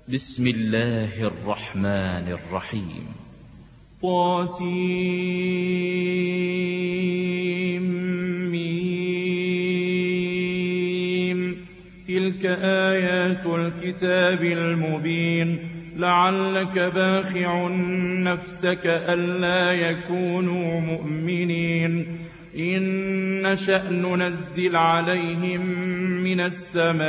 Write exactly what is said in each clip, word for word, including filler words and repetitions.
بسم الله الرحمن الرحيم. طاسيم. تلك آيات الكتاب المبين. لعلك باخع نفسك ألا يكونوا مؤمنين. إن نشأ ننزل عليهم من السماء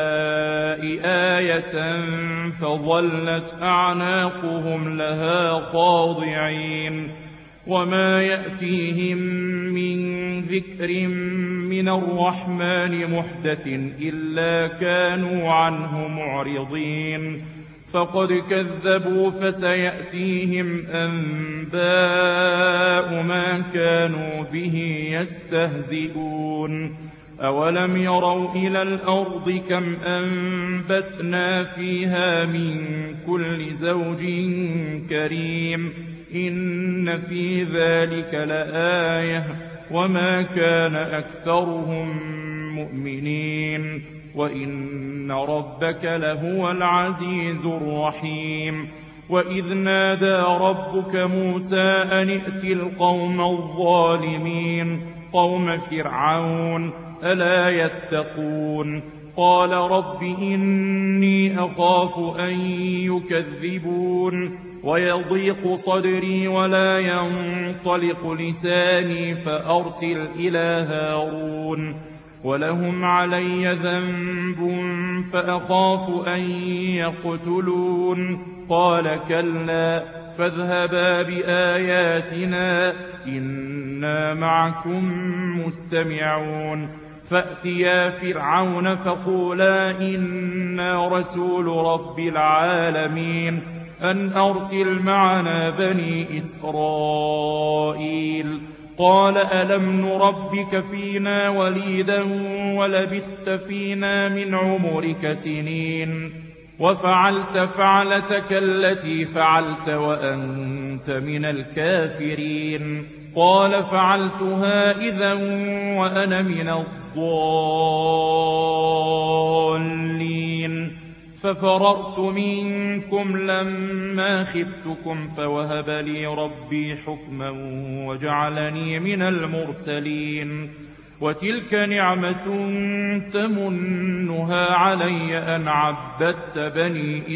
آية فظلت أعناقهم لها خاضعين. وما يأتيهم من ذكر من الرحمن محدث إلا كانوا عنه معرضين. فقد كذبوا فسيأتيهم أنباء ما كانوا به يستهزئون. أولم يروا إلى الأرض كم أنبتنا فيها من كل زوج كريم. إن في ذلك لآية وما كان أكثرهم مؤمنين وإن ربك لهو العزيز الرحيم. وإذ نادى ربك موسى أن ائت القوم الظالمين قوم فرعون ألا يتقون. قال رب إني أخاف أن يكذبون ويضيق صدري ولا ينطلق لساني فأرسل إلى هارون ولهم علي ذنب فأخاف أن يقتلون. قال كلا فاذهبا بآياتنا إنا معكم مستمعون. فأتيا فرعون فقولا إنا رسول رب العالمين أن أرسل معنا بني إسرائيل. قال ألم نربك فينا وليدا ولبثت فينا من عمرك سنين وفعلت فعلتك التي فعلت وأنت من الكافرين. قال فعلتها إذا وأنا من الضالين. ففررت منكم لما خفتكم فوهب لي ربي حكما وجعلني من المرسلين. وتلك نعمة تمنها علي أن عبدت بني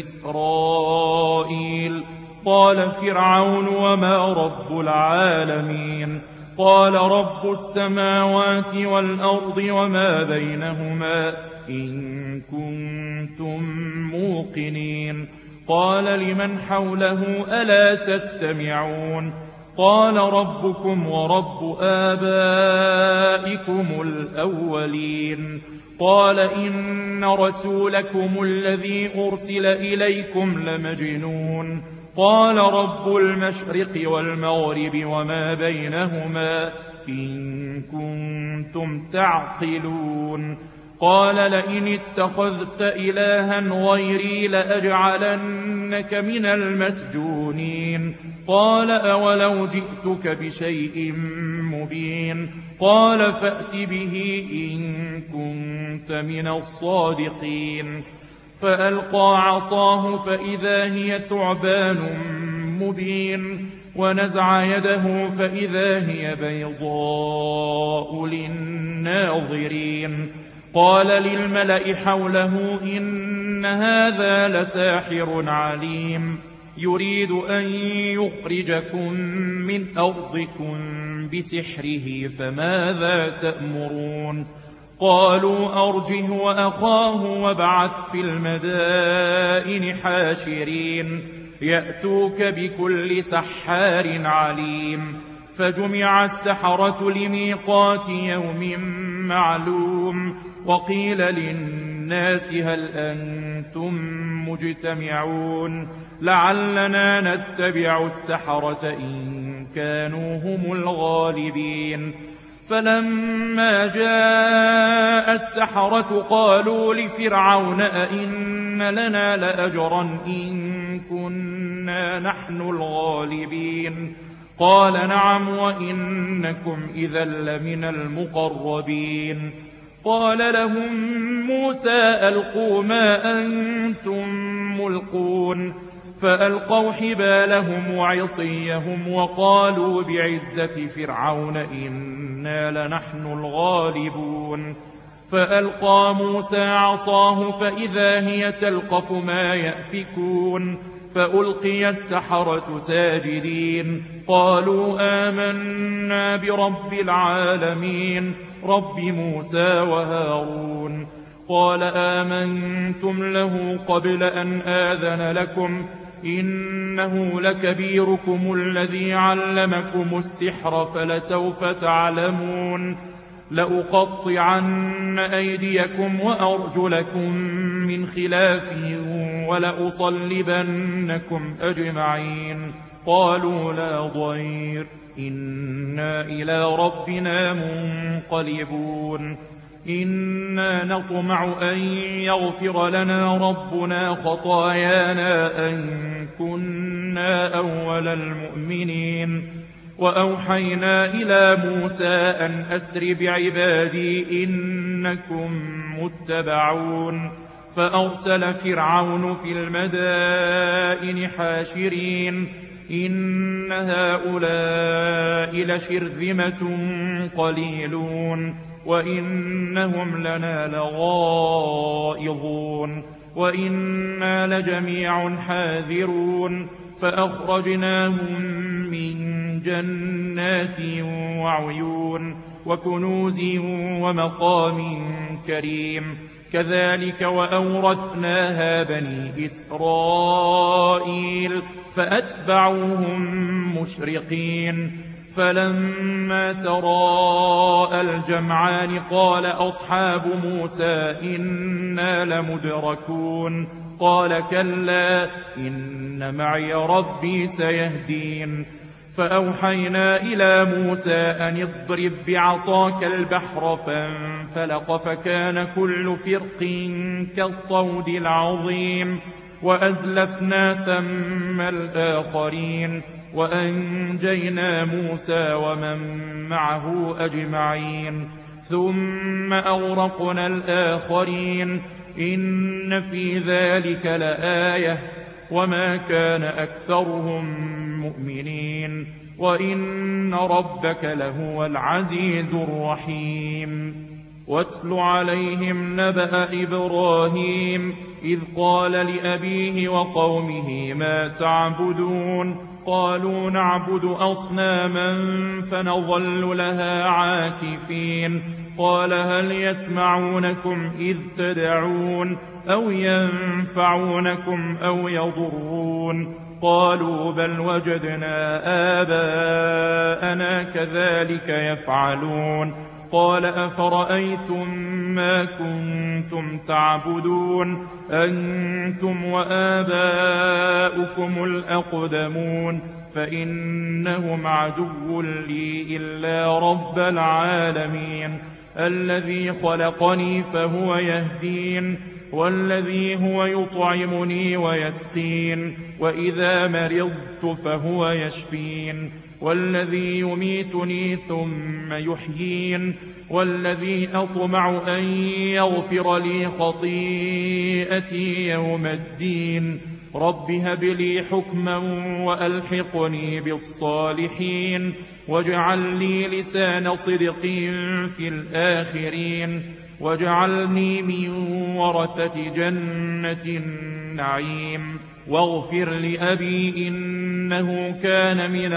إسرائيل. قال فرعون وما رب العالمين. قال رب السماوات والأرض وما بينهما إن كنتم موقنين. قال لمن حوله ألا تستمعون. قال ربكم ورب آبائكم الأولين. قال إن رسولكم الذي أرسل إليكم لمجنون. قال رب المشرق والمغرب وما بينهما إن كنتم تعقلون. قال لئن اتخذت إلها غيري لأجعلنك من المسجونين. قال أولو جئتك بشيء مبين. قال فأت به إن كنت من الصادقين. فألقى عصاه فإذا هي ثعبان مبين ونزع يده فإذا هي بيضاء للناظرين. قال للملأ حوله إن هذا لساحر عليم يريد أن يخرجكم من أرضكم بسحره فماذا تأمرون. قالوا أرجه وأخاه وابعث في المدائن حاشرين يأتوك بكل سحار عليم. فجمع السحرة لميقات يوم معلوم. وقيل للناس هل أنتم مجتمعون لعلنا نتبع السحرة إن كانوا هم الغالبين. فلما جاء السحرة قالوا لفرعون أئن لنا لأجرا إن كنا نحن الغالبين. قال نعم وإنكم إذا لمن المقربين. قال لهم موسى ألقوا ما أنتم ملقون فألقوا حبالهم وعصيهم وقالوا بعزة فرعون إنا لنحن الغالبون فألقى موسى عصاه فإذا هي تلقف ما يأفكون فألقي السحرة ساجدين قالوا آمنا برب العالمين رب موسى وهارون قال آمنتم له قبل أن آذن لكم إنه لكبيركم الذي علمكم السحر فلسوف تعلمون لأقطعن أيديكم وأرجلكم من خلاف ولأصلبنكم أجمعين قالوا لا ضير إنا إلى ربنا منقلبون إنا نطمع أن يغفر لنا ربنا خطايانا أن كنا أول المؤمنين وأوحينا إلى موسى أن أسر بعبادي إنكم متبعون فأرسل فرعون في المدائن حاشرين إن هؤلاء لشرذمة قليلون وإنهم لنا لغائظون وإنا لجميع حاذرون فأخرجناهم من جنات وعيون وكنوز ومقام كريم كذلك وأورثناها بني إسرائيل فأتبعوهم مشرقين فلما تراءى الجمعان قال أصحاب موسى إنا لمدركون قال كلا إن معي ربي سيهدين فأوحينا إلى موسى أن اضرب بعصاك البحر فانفلق فكان كل فرق كالطود العظيم وأزلفنا ثم الآخرين وأنجينا موسى ومن معه أجمعين ثم أغرقنا الآخرين إن في ذلك لآية وما كان أكثرهم مؤمنين وإن ربك لهو العزيز الرحيم واتل عليهم نبأ إبراهيم إذ قال لأبيه وقومه ما تعبدون قالوا نعبد أصناما فنظل لها عاكفين قال هل يسمعونكم إذ تدعون أو ينفعونكم أو يضرون قالوا بل وجدنا آباءنا كذلك يفعلون قال أفرأيتم ما كنتم تعبدون أنتم وآباؤكم الأقدمون فإنهم عدو لي إلا رب العالمين الذي خلقني فهو يهدين والذي هو يطعمني ويسقين وإذا مرضت فهو يشفين والذي يميتني ثم يحيين والذي أطمع أن يغفر لي خطيئتي يوم الدين رب هب لي حكما وألحقني بالصالحين واجعل لي لسان صدق في الآخرين واجعلني من ورثة جنة النعيم واغفر لأبي إنه كان من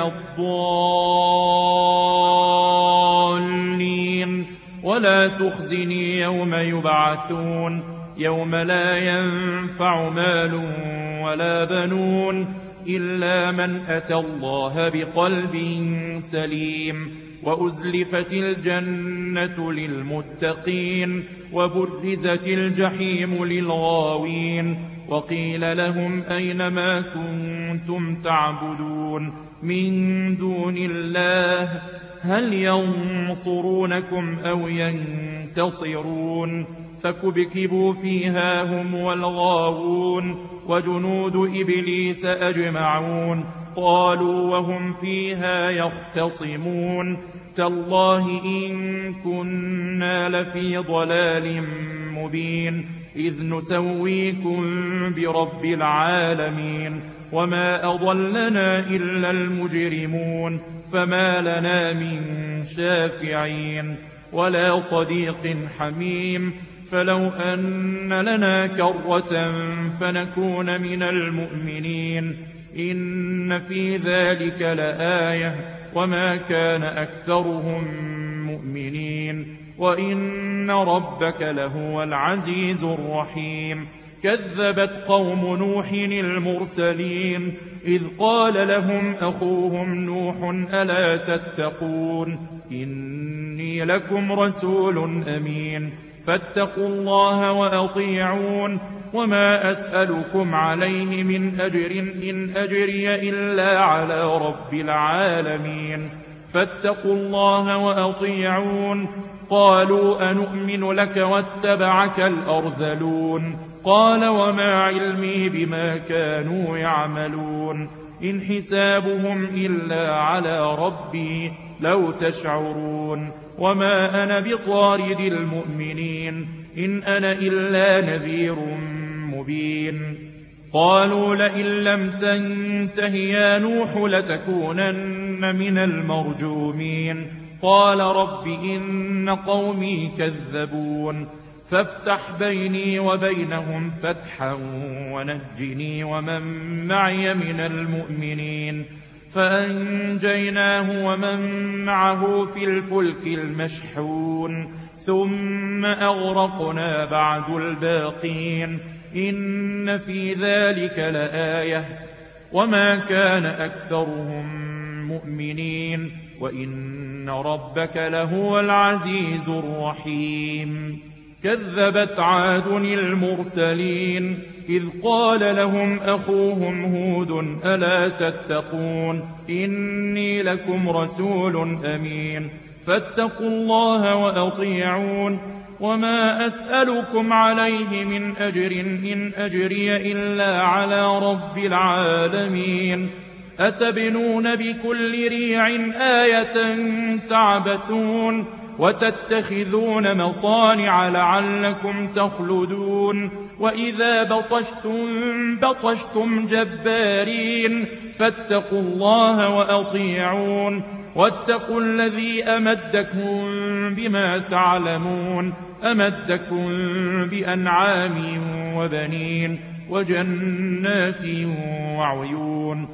الضالين ولا تخزني يوم يبعثون يوم لا ينفع مال ولا بنون إلا من أتى الله بقلب سليم وأزلفت الجنة للمتقين وبرزت الجحيم للغاوين وقيل لهم أين ما كنتم تعبدون من دون الله هل ينصرونكم أو ينتصرون فكبكبوا فيها هم والغاوون وجنود إبليس أجمعون قالوا وهم فيها يختصمون تالله إن كنا لفي ضلال مبين إذ نسويكم برب العالمين وما أضلنا إلا المجرمون فما لنا من شافعين ولا صديق حميم فلو أن لنا كرة فنكون من المؤمنين إن في ذلك لآية وما كان أكثرهم مؤمنين وإن ربك لهو العزيز الرحيم كذبت قوم نوح المرسلين إذ قال لهم أخوهم نوح ألا تتقون إني لكم رسول أمين فاتقوا الله وأطيعون وما أسألكم عليه من أجر إن أجري إلا على رب العالمين فاتقوا الله وأطيعون قالوا أنؤمن لك واتبعك الأرذلون قال وما علمي بما كانوا يعملون إن حسابهم إلا على ربي لو تشعرون وما أنا بطارد المؤمنين إن أنا إلا نذير مبين قالوا لئن لم تنته يا نوح لتكونن من المرجومين قال رب إن قومي كذبون فافتح بيني وبينهم فتحا ونجني ومن معي من المؤمنين فأنجيناه ومن معه في الفلك المشحون ثم أغرقنا بعد الباقين إن في ذلك لآية وما كان أكثرهم مؤمنين وإن ربك لهو العزيز الرحيم كذبت عاد المرسلين إذ قال لهم أخوهم هود ألا تتقون إني لكم رسول أمين فاتقوا الله وأطيعون وما أسألكم عليه من أجر إن أجري إلا على رب العالمين أتبنون بكل ريع آية تعبثون وتتخذون مصانع لعلكم تخلدون وإذا بطشتم بطشتم جبارين فاتقوا الله وأطيعون واتقوا الذي أمدكم بما تعلمون أمدكم بأنعام وبنين وجنات وعيون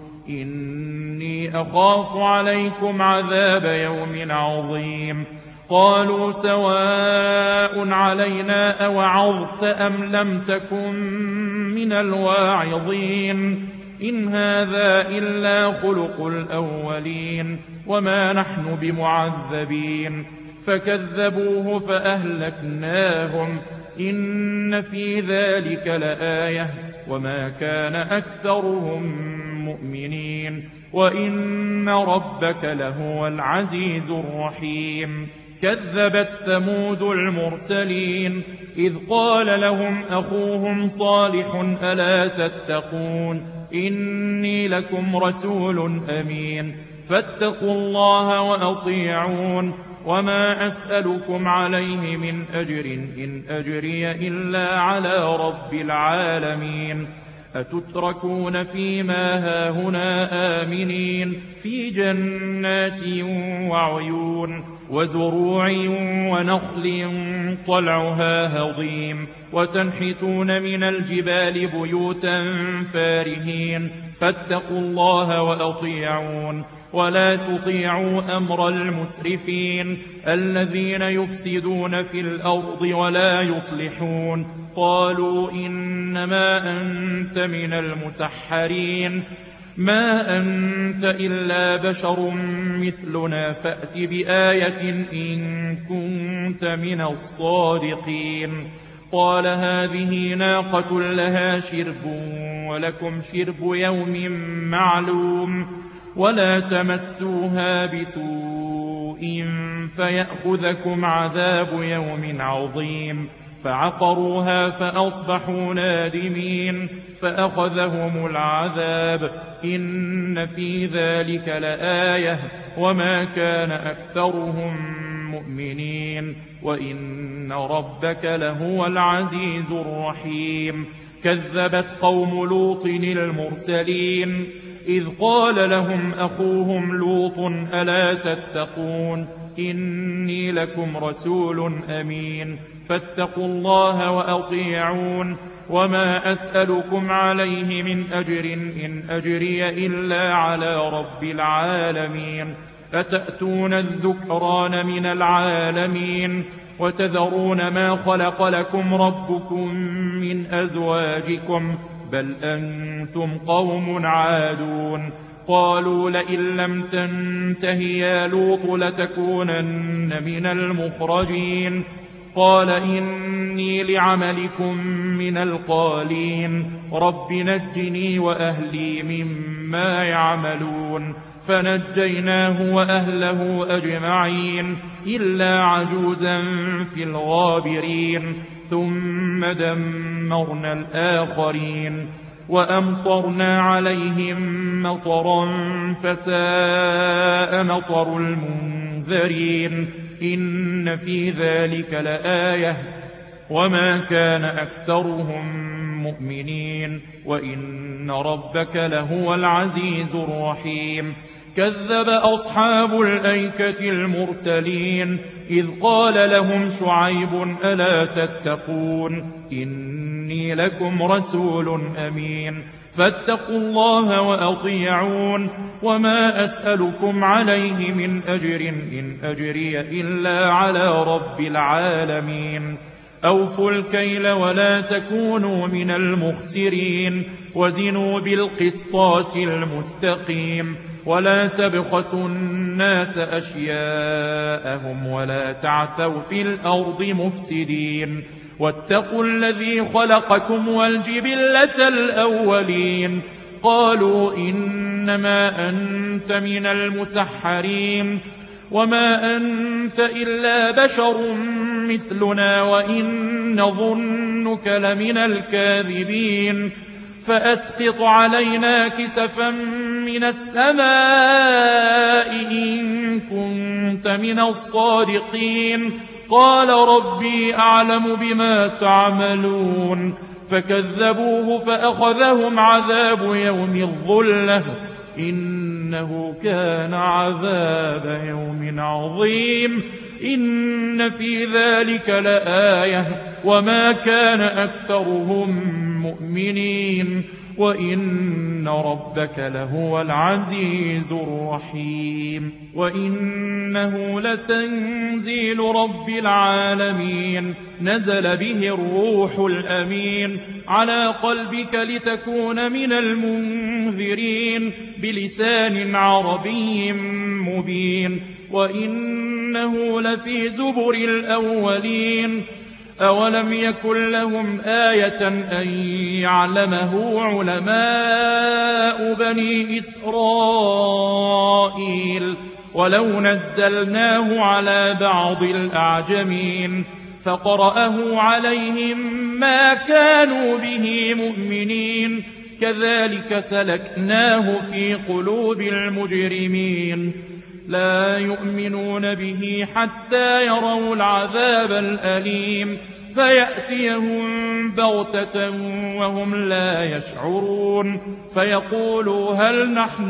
إني أخاف عليكم عذاب يوم عظيم قالوا سواء علينا أوعظت أم لم تكن من الواعظين إن هذا إلا خلق الأولين وما نحن بمعذبين فكذبوه فأهلكناهم إن في ذلك لآية وما كان أكثرهم مؤمنين وإن ربك لهو العزيز الرحيم كذبت ثمود المرسلين إذ قال لهم أخوهم صالح ألا تتقون إني لكم رسول أمين فاتقوا الله وأطيعون وما أسألكم عليه من أجر إن أجري إلا على رب العالمين أتتركون فيما هاهنا آمنين في جنات وعيون وزروع ونخل طلعها هضيم وتنحتون من الجبال بيوتا فارهين فاتقوا الله وأطيعون ولا تطيعوا أمر المسرفين الذين يفسدون في الأرض ولا يصلحون قالوا إنما أنت من المسحرين ما أنت إلا بشر مثلنا فأت بآية إن كنت من الصادقين قال هذه ناقة لها شرب ولكم شرب يوم معلوم ولا تمسوها بسوء فيأخذكم عذاب يوم عظيم فعقروها فأصبحوا نادمين فأخذهم العذاب إن في ذلك لآية وما كان أكثرهم مؤمنين وإن ربك لهو العزيز الرحيم. كذبت قوم لوط المرسلين إذ قال لهم أخوهم لوط ألا تتقون إني لكم رسول أمين فاتقوا الله وأطيعون وما أسألكم عليه من أجر إن أجري إلا على رب العالمين أتأتون الذكران من العالمين وتذرون ما خلق لكم ربكم من أزواجكم بل أنتم قوم عادون. قالوا لئن لم تنته يا لوط لتكونن من المخرجين قال إني لعملكم من القالين رب نجني وأهلي مما يعملون فنجيناه وأهله أجمعين إلا عجوزا في الغابرين ثم دمرنا الآخرين وأمطرنا عليهم مطرا فساء مطر المنذرين إن في ذلك لآية وما كان أكثرهم مؤمنين وإن ربك لهو العزيز الرحيم. كذب أصحاب الأيكة المرسلين إذ قال لهم شعيب ألا تتقون إني لكم رسول أمين فاتقوا الله وأطيعون وما أسألكم عليه من أجر إن أجري إلا على رب العالمين. أوفوا الكيل ولا تكونوا من المخسرين وزنوا بالقسطاس المستقيم ولا تبخسوا الناس أشياءهم ولا تعثوا في الأرض مفسدين واتقوا الذي خلقكم والجبلة الأولين قالوا إنما أنت من المسحرين وما أنت إلا بشر مثلنا وإن نظنك لمن الكاذبين فأسقط علينا كسفا من السماء إن كنت من الصادقين قال ربي أعلم بما تعملون فكذبوه فأخذهم عذاب يوم الظلة إنه كان عذاب يوم عظيم إن في ذلك لآية وما كان أكثرهم مؤمنين وإن ربك لهو العزيز الرحيم. وإنه لتنزيل رب العالمين نزل به الروح الأمين على قلبك لتكون من المنذرين بلسان عربي مبين وإنه لفي زبر الأولين أولم يكن لهم آية أن يعلمه علماء بني إسرائيل ولو نزلناه على بعض الأعجمين فقرأه عليهم ما كانوا به مؤمنين كذلك سلكناه في قلوب المجرمين لا يؤمنون به حتى يروا العذاب الأليم فيأتيهم بغتة وهم لا يشعرون فيقولوا هل نحن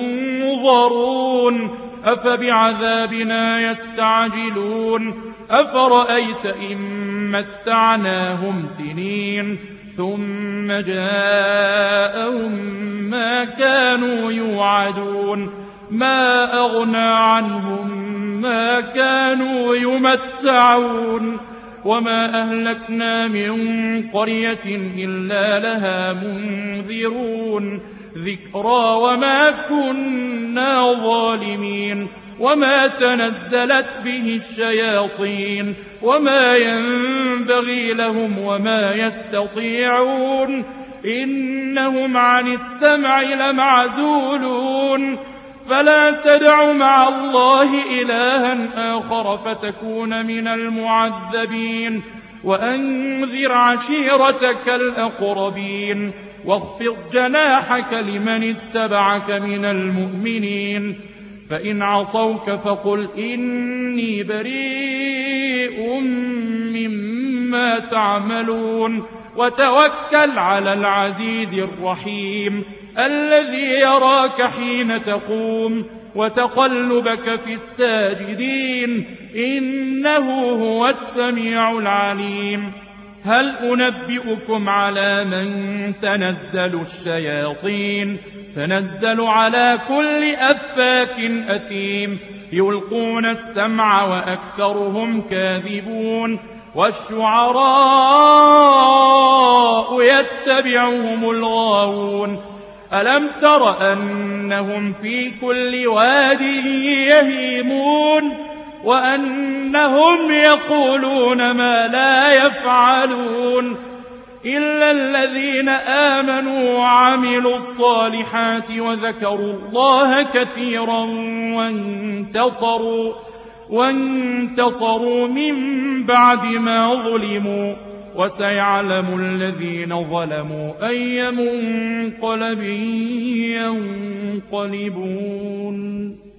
منظرون أفبعذابنا يستعجلون أفرأيت إن متعناهم سنين ثم جاءهم ما كانوا يوعدون ما أغنى عنهم ما كانوا يمتعون وما أهلكنا من قرية إلا لها منذرون ذكرى وما كنا ظالمين وما تنزلت به الشياطين وما ينبغي لهم وما يستطيعون إنهم عن السمع لمعزولون فلا تدع مع الله إلها آخر فتكون من المعذبين وأنذر عشيرتك الأقربين واخفض جناحك لمن اتبعك من المؤمنين فإن عصوك فقل إني بريء مما تعملون وتوكل على العزيز الرحيم الذي يراك حين تقوم وتقلبك في الساجدين إنه هو السميع العليم. هل أنبئكم على من تنزل الشياطين تنزل على كل أفاك أثيم يلقون السمع وأكثرهم كاذبون والشعراء يتبعهم الغاوون ألم تر أنهم في كل واد يهيمون وأنهم يقولون ما لا يفعلون إلا الذين آمنوا وعملوا الصالحات وذكروا الله كثيرا وانتصروا, وانتصروا من بعد ما ظلموا وسيعلم الذين ظلموا أي منقلب ينقلبون.